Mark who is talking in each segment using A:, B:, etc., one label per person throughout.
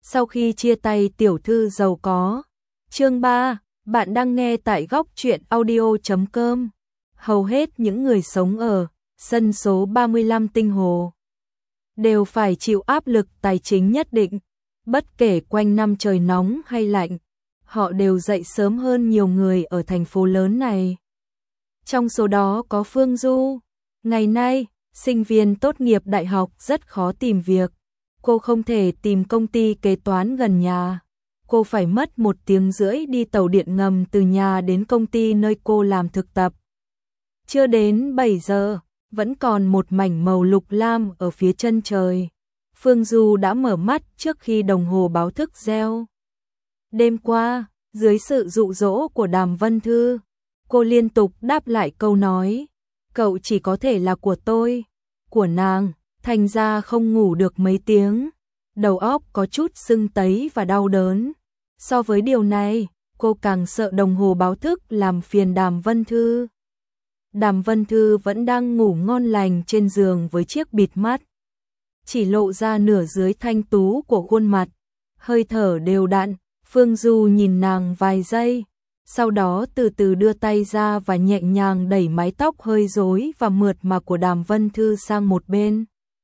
A: Sau khi chia tay tiểu thư giàu có. Chương 3, bạn đang nghe tại góc truyện audio.com. Hầu hết những người sống ở sân số 35 Tinh Hồ đều phải chịu áp lực tài chính nhất định. Bất kể quanh năm trời nóng hay lạnh, họ đều dậy sớm hơn nhiều người ở thành phố lớn này. Trong số đó có Phương Du. Ngày nay, sinh viên tốt nghiệp đại học rất khó tìm việc. Cô không thể tìm công ty kế toán gần nhà. Cô phải mất 1 tiếng rưỡi đi tàu điện ngầm từ nhà đến công ty nơi cô làm thực tập. Chưa đến 7 giờ, vẫn còn một mảnh màu lục lam ở phía chân trời. Phương Du đã mở mắt trước khi đồng hồ báo thức reo. Đêm qua, dưới sự dụ dỗ của Đàm Vân Thư, cô liên tục đáp lại câu nói, cậu chỉ có thể là của tôi, của nàng, thành ra không ngủ được mấy tiếng. Đầu óc có chút sưng tấy và đau đớn. So với điều này, cô càng sợ đồng hồ báo thức làm phiền Đàm Vân Thư. Đàm Vân Thư vẫn đang ngủ ngon lành trên giường với chiếc bịt mắt, chỉ lộ ra nửa dưới thanh tú của khuôn mặt, hơi thở đều đặn. Phương Du nhìn nàng vài giây, sau đó từ từ đưa tay ra và nhẹ nhàng đẩy mái tóc hơi rối và mượt mà của Đàm Vân Thư sang một bên.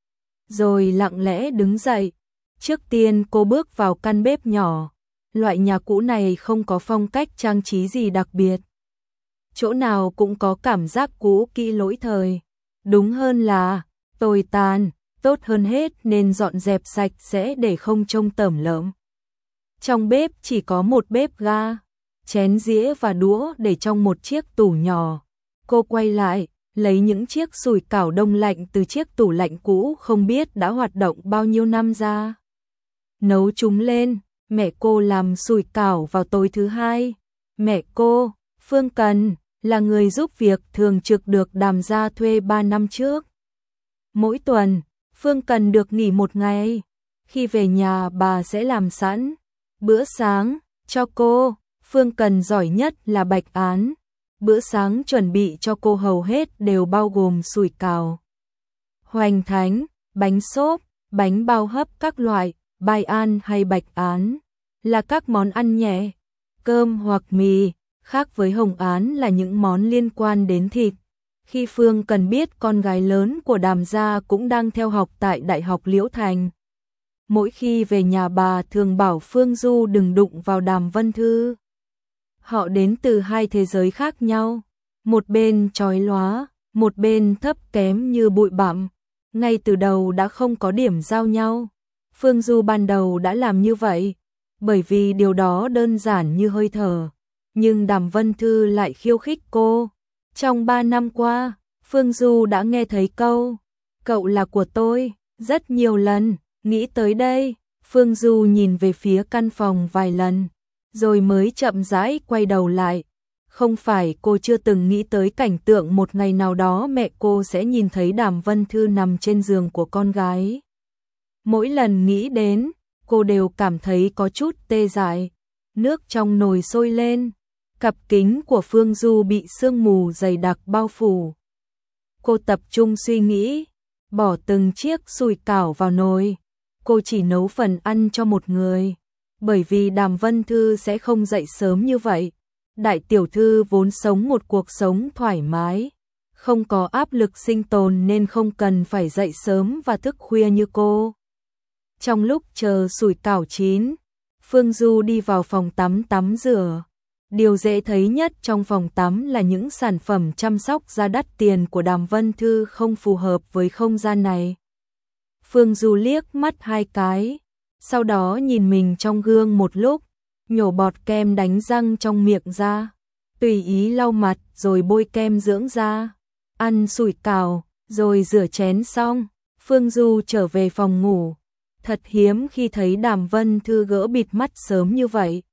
A: Rồi lặng lẽ đứng dậy. Trước tiên cô bước vào căn bếp nhỏ. Loại nhà cũ này không có phong cách trang trí gì đặc biệt. Chỗ nào cũng có cảm giác cũ kỹ lỗi thời. Đúng hơn là tồi tàn, tốt hơn hết nên dọn dẹp sạch sẽ để không trông tởm lợm. Trong bếp chỉ có một bếp ga, chén dĩa và đũa để trong một chiếc tủ nhỏ. Cô quay lại, lấy những chiếc sủi cảo đông lạnh từ chiếc tủ lạnh cũ không biết đã hoạt động bao nhiêu năm ra. Nấu chúng lên, mẹ cô làm sủi cảo vào tối thứ Hai. Mẹ cô, Phương Cần, là người giúp việc thường trực được Đàm gia thuê 3 năm trước. Mỗi tuần, Phương Cần được nghỉ 1 ngày. Khi về nhà bà sẽ làm sẵn bữa sáng cho cô. Phương Cần giỏi nhất là bạch án. Bữa sáng chuẩn bị cho cô hầu hết đều bao gồm sủi cảo, hoành thánh, bánh xốp, bánh bao hấp các loại. Bài an hay bạch án là các món ăn nhẹ, cơm hoặc mì, khác với hồng án là những món liên quan đến thịt. Khi Phương Cần biết con gái lớn của Đàm gia cũng đang theo học tại Đại học Liễu Thành, mỗi khi về nhà bà thường bảo Phương Du đừng đụng vào Đàm Vân Thư. Họ đến từ hai thế giới khác nhau, một bên chói lóa, một bên thấp kém như bụi bặm, ngay từ đầu đã không có điểm giao nhau. Phương Du ban đầu đã làm như vậy, bởi vì điều đó đơn giản như hơi thở, nhưng Đàm Vân Thư lại khiêu khích cô. Trong 3 năm qua, Phương Du đã nghe thấy câu, cậu là của tôi, rất nhiều lần. Nghĩ tới đây, Phương Du nhìn về phía căn phòng vài lần, rồi mới chậm rãi quay đầu lại. Không phải cô chưa từng nghĩ tới cảnh tượng một ngày nào đó mẹ cô sẽ nhìn thấy Đàm Vân Thư nằm trên giường của con gái. Mỗi lần nghĩ đến, cô đều cảm thấy có chút tê dại. Nước trong nồi sôi lên, cặp kính của Phương Du bị sương mù dày đặc bao phủ. Cô tập trung suy nghĩ, bỏ từng chiếc sủi cảo vào nồi. Cô chỉ nấu phần ăn cho một người, bởi vì Đàm Vân Thư sẽ không dậy sớm như vậy. Đại tiểu thư vốn sống một cuộc sống thoải mái, không có áp lực sinh tồn nên không cần phải dậy sớm và thức khuya như cô. Trong lúc chờ sủi cảo chín, Phương Du đi vào phòng tắm tắm rửa. Điều dễ thấy nhất trong phòng tắm là những sản phẩm chăm sóc da đắt tiền của Đàm Vân Thư không phù hợp với không gian này. Phương Du liếc mắt 2 cái, sau đó nhìn mình trong gương một lúc, nhổ bọt kem đánh răng trong miệng ra, tùy ý lau mặt rồi bôi kem dưỡng da, ăn sủi cảo, rồi rửa chén xong, Phương Du trở về phòng ngủ. Thật hiếm khi thấy Đàm Vân Thư gỡ bịt mắt sớm như vậy.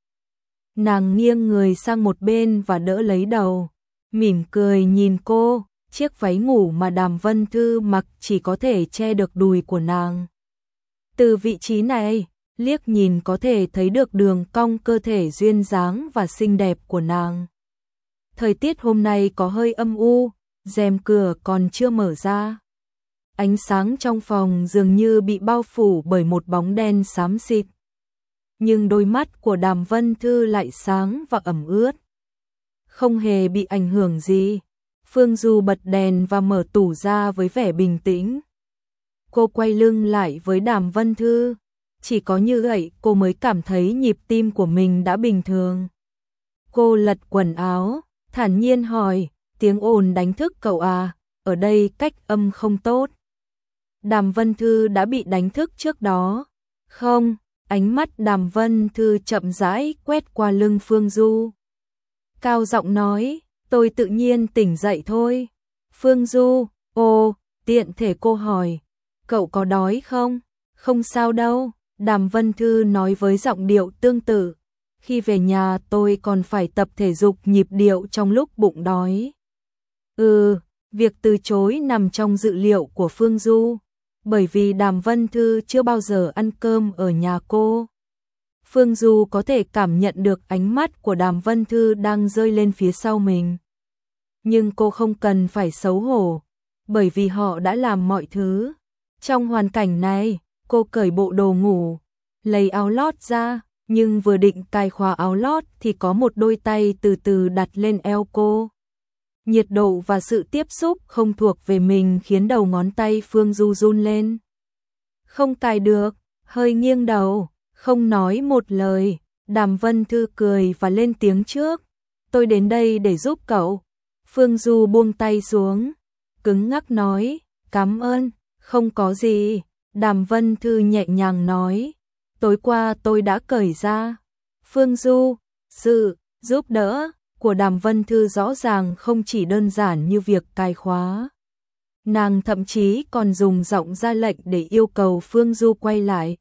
A: Nàng nghiêng người sang một bên và đỡ lấy đầu, mỉm cười nhìn cô. Chiếc váy ngủ mà Đàm Vân Thư mặc chỉ có thể che được đùi của nàng. Từ vị trí này, liếc nhìn có thể thấy được đường cong cơ thể duyên dáng và xinh đẹp của nàng. Thời tiết hôm nay có hơi âm u, rèm cửa còn chưa mở ra. Ánh sáng trong phòng dường như bị bao phủ bởi một bóng đen xám xịt. nhưng đôi mắt của Đàm Vân Thư lại sáng và ẩm ướt. Không hề bị ảnh hưởng gì. Phương Du bật đèn và mở tủ ra với vẻ bình tĩnh. Cô quay lưng lại với Đàm Vân Thư. Chỉ có như vậy cô mới cảm thấy nhịp tim của mình đã bình thường. Cô lật quần áo, thản nhiên hỏi, tiếng ồn đánh thức cậu à, ở đây cách âm không tốt. Đàm Vân Thư đã bị đánh thức trước đó. Không, ánh mắt Đàm Vân Thư chậm rãi quét qua lưng Phương Du. Cao giọng nói, tôi tự nhiên tỉnh dậy thôi. Phương Du, tiện thể cô hỏi, cậu có đói không? Không sao đâu, Đàm Vân Thư nói với giọng điệu tương tự. Khi về nhà tôi còn phải tập thể dục nhịp điệu trong lúc bụng đói. Việc từ chối nằm trong dự liệu của Phương Du, bởi vì Đàm Vân Thư chưa bao giờ ăn cơm ở nhà cô. Phương Du có thể cảm nhận được ánh mắt của Đàm Vân Thư đang rơi lên phía sau mình. Nhưng cô không cần phải xấu hổ, bởi vì họ đã làm mọi thứ. Trong hoàn cảnh này, cô cởi bộ đồ ngủ, lấy áo lót ra, nhưng vừa định cài khóa áo lót thì có một đôi tay từ từ đặt lên eo cô. Nhiệt độ và sự tiếp xúc không thuộc về mình khiến đầu ngón tay Phương Du run lên. Không cài được, hơi nghiêng đầu, không nói một lời. Đàm Vân Thư cười và lên tiếng trước. Tôi đến đây để giúp cậu. Phương Du buông tay xuống, cứng ngắc nói, cảm ơn, không có gì. Đàm Vân Thư nhẹ nhàng nói, tối qua tôi đã cởi ra. Phương Du, sự giúp đỡ của Đàm Vân Thư rõ ràng không chỉ đơn giản như việc cài khóa. Nàng thậm chí còn dùng giọng ra lệnh để yêu cầu Phương Du quay lại.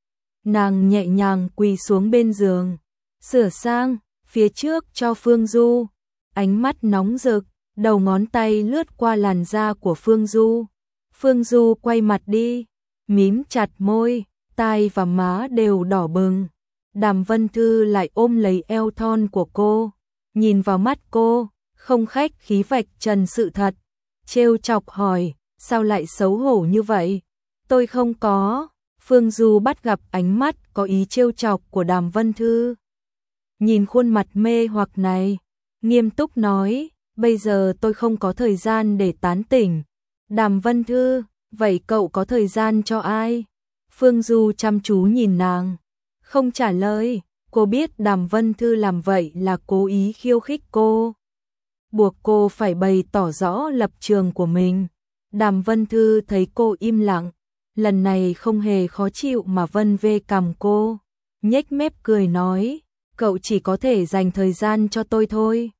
A: Nàng nhẹ nhàng quỳ xuống bên giường, sửa sang phía trước cho Phương Du, ánh mắt nóng rực, đầu ngón tay lướt qua làn da của Phương Du. Phương Du quay mặt đi, mím chặt môi, tai và má đều đỏ bừng. Đàm Vân Thư lại ôm lấy eo thon của cô, nhìn vào mắt cô, không khách khí vạch trần sự thật, trêu chọc hỏi, sao lại xấu hổ như vậy? Tôi không có. Phương Du bắt gặp ánh mắt có ý trêu chọc của Đàm Vân Thư. Nhìn khuôn mặt mê hoặc này, nghiêm túc nói, bây giờ tôi không có thời gian để tán tỉnh. Đàm Vân Thư, vậy cậu có thời gian cho ai? Phương Du chăm chú nhìn nàng, không trả lời. Cô biết Đàm Vân Thư làm vậy là cố ý khiêu khích cô, buộc cô phải bày tỏ rõ lập trường của mình. Đàm Vân Thư thấy cô im lặng, lần này không hề khó chịu mà vân vê cằm cô, nhếch mép cười nói, cậu chỉ có thể dành thời gian cho tôi thôi.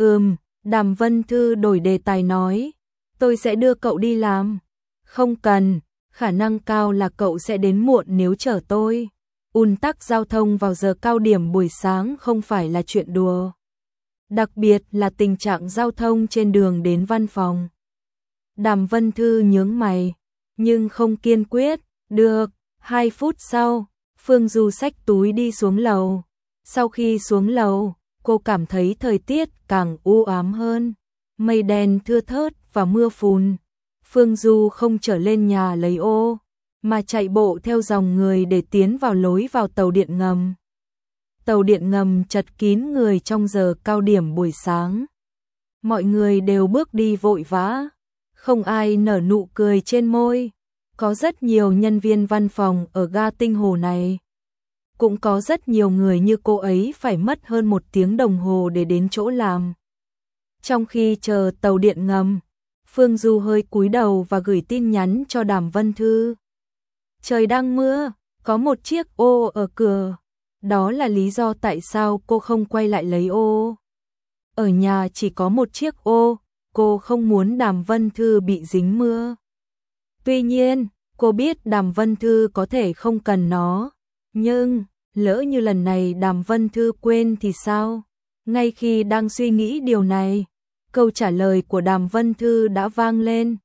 A: Đàm Vân Thư đổi đề tài nói, tôi sẽ đưa cậu đi làm. Không cần, khả năng cao là cậu sẽ đến muộn nếu chở tôi. Ùn tắc giao thông vào giờ cao điểm buổi sáng không phải là chuyện đùa. Đặc biệt là tình trạng giao thông trên đường đến văn phòng. Đàm Vân Thư nhướng mày, nhưng không kiên quyết. Được. 2 phút sau, Phương Du xách túi đi xuống lầu. Sau khi xuống lầu, cô cảm thấy thời tiết càng u ám hơn. Mây đen thưa thớt và mưa phùn. Phương Du không trở lên nhà lấy ô, mà chạy bộ theo dòng người để tiến vào lối vào tàu điện ngầm. Tàu điện ngầm chật kín người trong giờ cao điểm buổi sáng. Mọi người đều bước đi vội vã, không ai nở nụ cười trên môi. Có rất nhiều nhân viên văn phòng ở ga Tinh Hồ này. Cũng có rất nhiều người như cô ấy phải mất hơn 1 tiếng đồng hồ để đến chỗ làm. Trong khi chờ tàu điện ngầm, Phương Du hơi cúi đầu và gửi tin nhắn cho Đàm Vân Thư. Trời đang mưa, có một chiếc ô ở cửa. Đó là lý do tại sao cô không quay lại lấy ô. Ở nhà chỉ có một chiếc ô, cô không muốn Đàm Vân Thư bị dính mưa. Tuy nhiên, cô biết Đàm Vân Thư có thể không cần nó. Nhưng, lỡ như lần này Đàm Vân Thư quên thì sao? Ngay khi đang suy nghĩ điều này, câu trả lời của Đàm Vân Thư đã vang lên.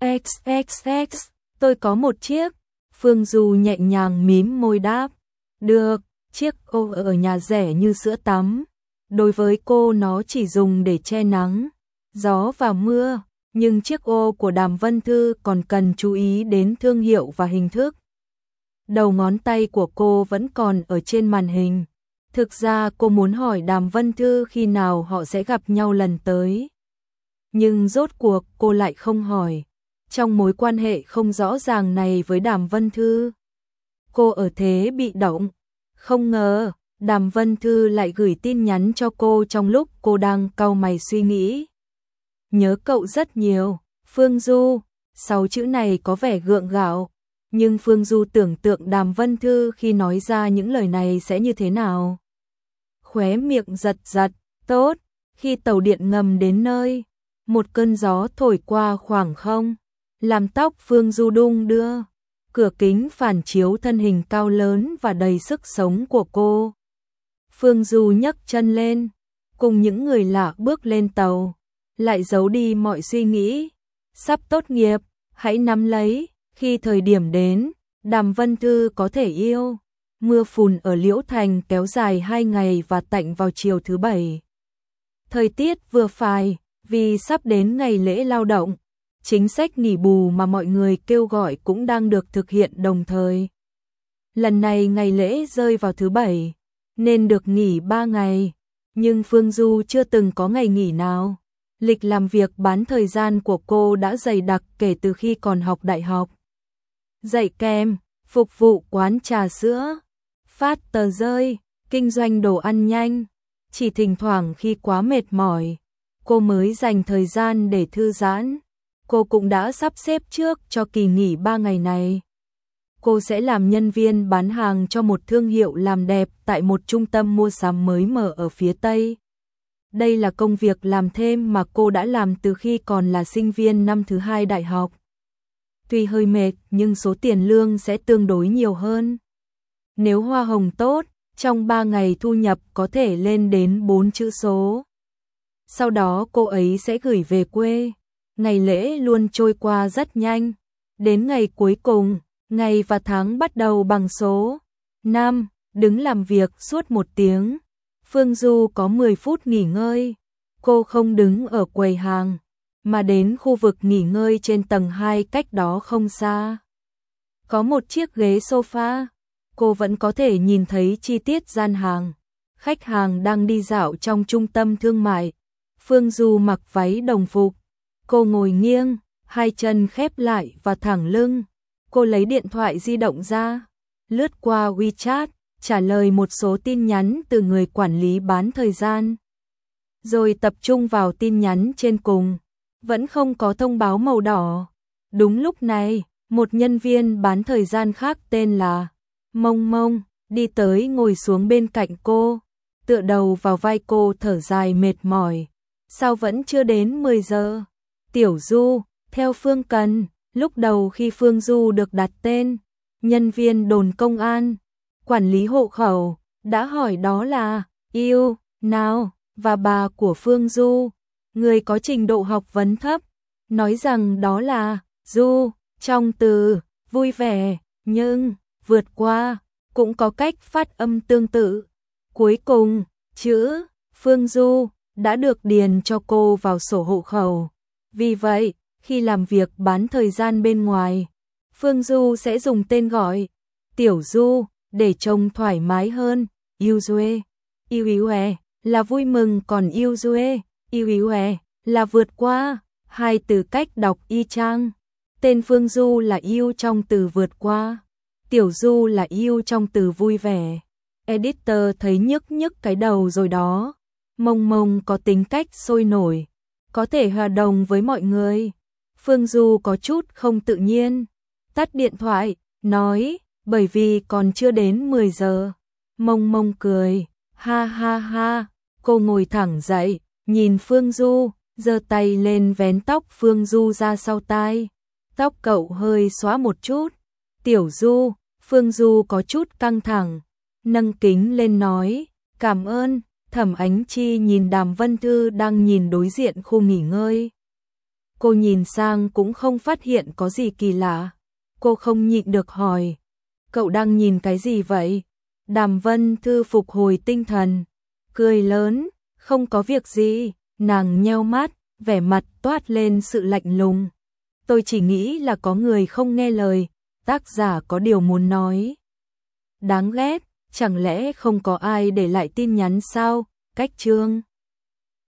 A: XXX, tôi có một chiếc. Phương Du nhẹ nhàng mím môi đáp. Được, chiếc ô ở nhà rẻ như sữa tắm. Đối với cô nó chỉ dùng để che nắng, gió và mưa. Nhưng chiếc ô của Đàm Vân Thư còn cần chú ý đến thương hiệu và hình thức. đầu ngón tay của cô vẫn còn ở trên màn hình. Thực ra cô muốn hỏi Đàm Vân Thư khi nào họ sẽ gặp nhau lần tới. Nhưng rốt cuộc cô lại không hỏi. Trong mối quan hệ không rõ ràng này với Đàm Vân Thư, cô ở thế bị động. Không ngờ, Đàm Vân Thư lại gửi tin nhắn cho cô trong lúc cô đang cau mày suy nghĩ. Nhớ cậu rất nhiều, Phương Du. 6 chữ này có vẻ gượng gạo, nhưng Phương Du tưởng tượng Đàm Vân Thư khi nói ra những lời này sẽ như thế nào. Khóe miệng giật giật, tốt. Khi tàu điện ngầm đến nơi, một cơn gió thổi qua khoảng không, làm tóc Phương Du đung đưa. Cửa kính phản chiếu thân hình cao lớn và đầy sức sống của cô. Phương Du nhấc chân lên, cùng những người lạ bước lên tàu, lại giấu đi mọi suy nghĩ. Sắp tốt nghiệp, hãy nắm lấy, khi thời điểm đến, Đàm Vân Thư có thể yêu. Mưa phùn ở Liễu Thành kéo dài 2 ngày và tạnh vào chiều thứ Bảy. Thời tiết vừa phải, vì sắp đến ngày lễ lao động. Chính sách nghỉ bù mà mọi người kêu gọi cũng đang được thực hiện đồng thời. Lần này ngày lễ rơi vào thứ Bảy, nên được nghỉ 3 ngày. Nhưng Phương Du chưa từng có ngày nghỉ nào. Lịch làm việc bán thời gian của cô đã dày đặc kể từ khi còn học đại học. Dạy kèm, phục vụ quán trà sữa, phát tờ rơi, kinh doanh đồ ăn nhanh. Chỉ thỉnh thoảng khi quá mệt mỏi, cô mới dành thời gian để thư giãn. Cô cũng đã sắp xếp trước cho kỳ nghỉ 3 ngày này. Cô sẽ làm nhân viên bán hàng cho một thương hiệu làm đẹp tại một trung tâm mua sắm mới mở ở phía Tây. Đây là công việc làm thêm mà cô đã làm từ khi còn là sinh viên năm thứ 2 đại học. Tuy hơi mệt nhưng số tiền lương sẽ tương đối nhiều hơn. Nếu hoa hồng tốt, trong 3 ngày thu nhập có thể lên đến 4 chữ số. Sau đó cô ấy sẽ gửi về quê. Ngày lễ luôn trôi qua rất nhanh. Đến ngày cuối cùng, ngày và tháng bắt đầu bằng số 5, đứng làm việc suốt 1 tiếng. Phương Du có 10 phút nghỉ ngơi. Cô không đứng ở quầy hàng, mà đến khu vực nghỉ ngơi trên tầng 2 cách đó không xa. Có một chiếc ghế sofa, cô vẫn có thể nhìn thấy chi tiết gian hàng. Khách hàng đang đi dạo trong trung tâm thương mại. Phương Du mặc váy đồng phục. Cô ngồi nghiêng, 2 chân khép lại và thẳng lưng. Cô lấy điện thoại di động ra, lướt qua WeChat, trả lời một số tin nhắn từ người quản lý bán thời gian. Rồi tập trung vào tin nhắn trên cùng, vẫn không có thông báo màu đỏ. Đúng lúc này, một nhân viên bán thời gian khác tên là Mông Mông đi tới ngồi xuống bên cạnh cô, tựa đầu vào vai cô thở dài mệt mỏi. Sao vẫn chưa đến 10 giờ? Tiểu Du, theo Phương Cần. Lúc đầu khi Phương Du được đặt tên, nhân viên đồn công an, quản lý hộ khẩu, đã hỏi đó là yêu, nào, và bà của Phương Du, người có trình độ học vấn thấp, nói rằng đó là Du, trong từ vui vẻ, nhưng vượt qua, cũng có cách phát âm tương tự. Cuối cùng, chữ Phương Du đã được điền cho cô vào sổ hộ khẩu. Vì vậy, khi làm việc bán thời gian bên ngoài, Phương Du sẽ dùng tên gọi Tiểu Du để trông thoải mái hơn. Yuzue, Iuiue là vui mừng, còn Yuzue, Iuiue là vượt qua. Hai từ cách đọc y chang. Tên Phương Du là yêu trong từ vượt qua, Tiểu Du là yêu trong từ vui vẻ. Editor thấy nhức nhức cái đầu rồi đó. Mông Mông có tính cách sôi nổi, có thể hòa đồng với mọi người. Phương Du có chút không tự nhiên, tắt điện thoại, nói, bởi vì còn chưa đến 10 giờ. Mông Mông cười, ha ha ha. Cô ngồi thẳng dậy, nhìn Phương Du, giơ tay lên vén tóc Phương Du ra sau tai. Tóc cậu hơi xóa một chút. Tiểu Du, Phương Du có chút căng thẳng, nâng kính lên nói, cảm ơn. Thẩm Ánh Chi nhìn Đàm Vân Thư đang nhìn đối diện khu nghỉ ngơi. Cô nhìn sang cũng không phát hiện có gì kỳ lạ. Cô không nhịn được hỏi, cậu đang nhìn cái gì vậy? Đàm Vân Thư phục hồi tinh thần, cười lớn, không có việc gì. Nàng nheo mắt, vẻ mặt toát lên sự lạnh lùng. Tôi chỉ nghĩ là có người không nghe lời, tác giả có điều muốn nói. Đáng ghét, chẳng lẽ không có ai để lại tin nhắn sao? Cách chương